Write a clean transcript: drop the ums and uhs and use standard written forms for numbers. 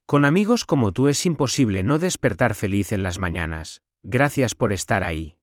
Con amigos como tú es imposible no despertar feliz en las mañanas. Gracias por estar ahí.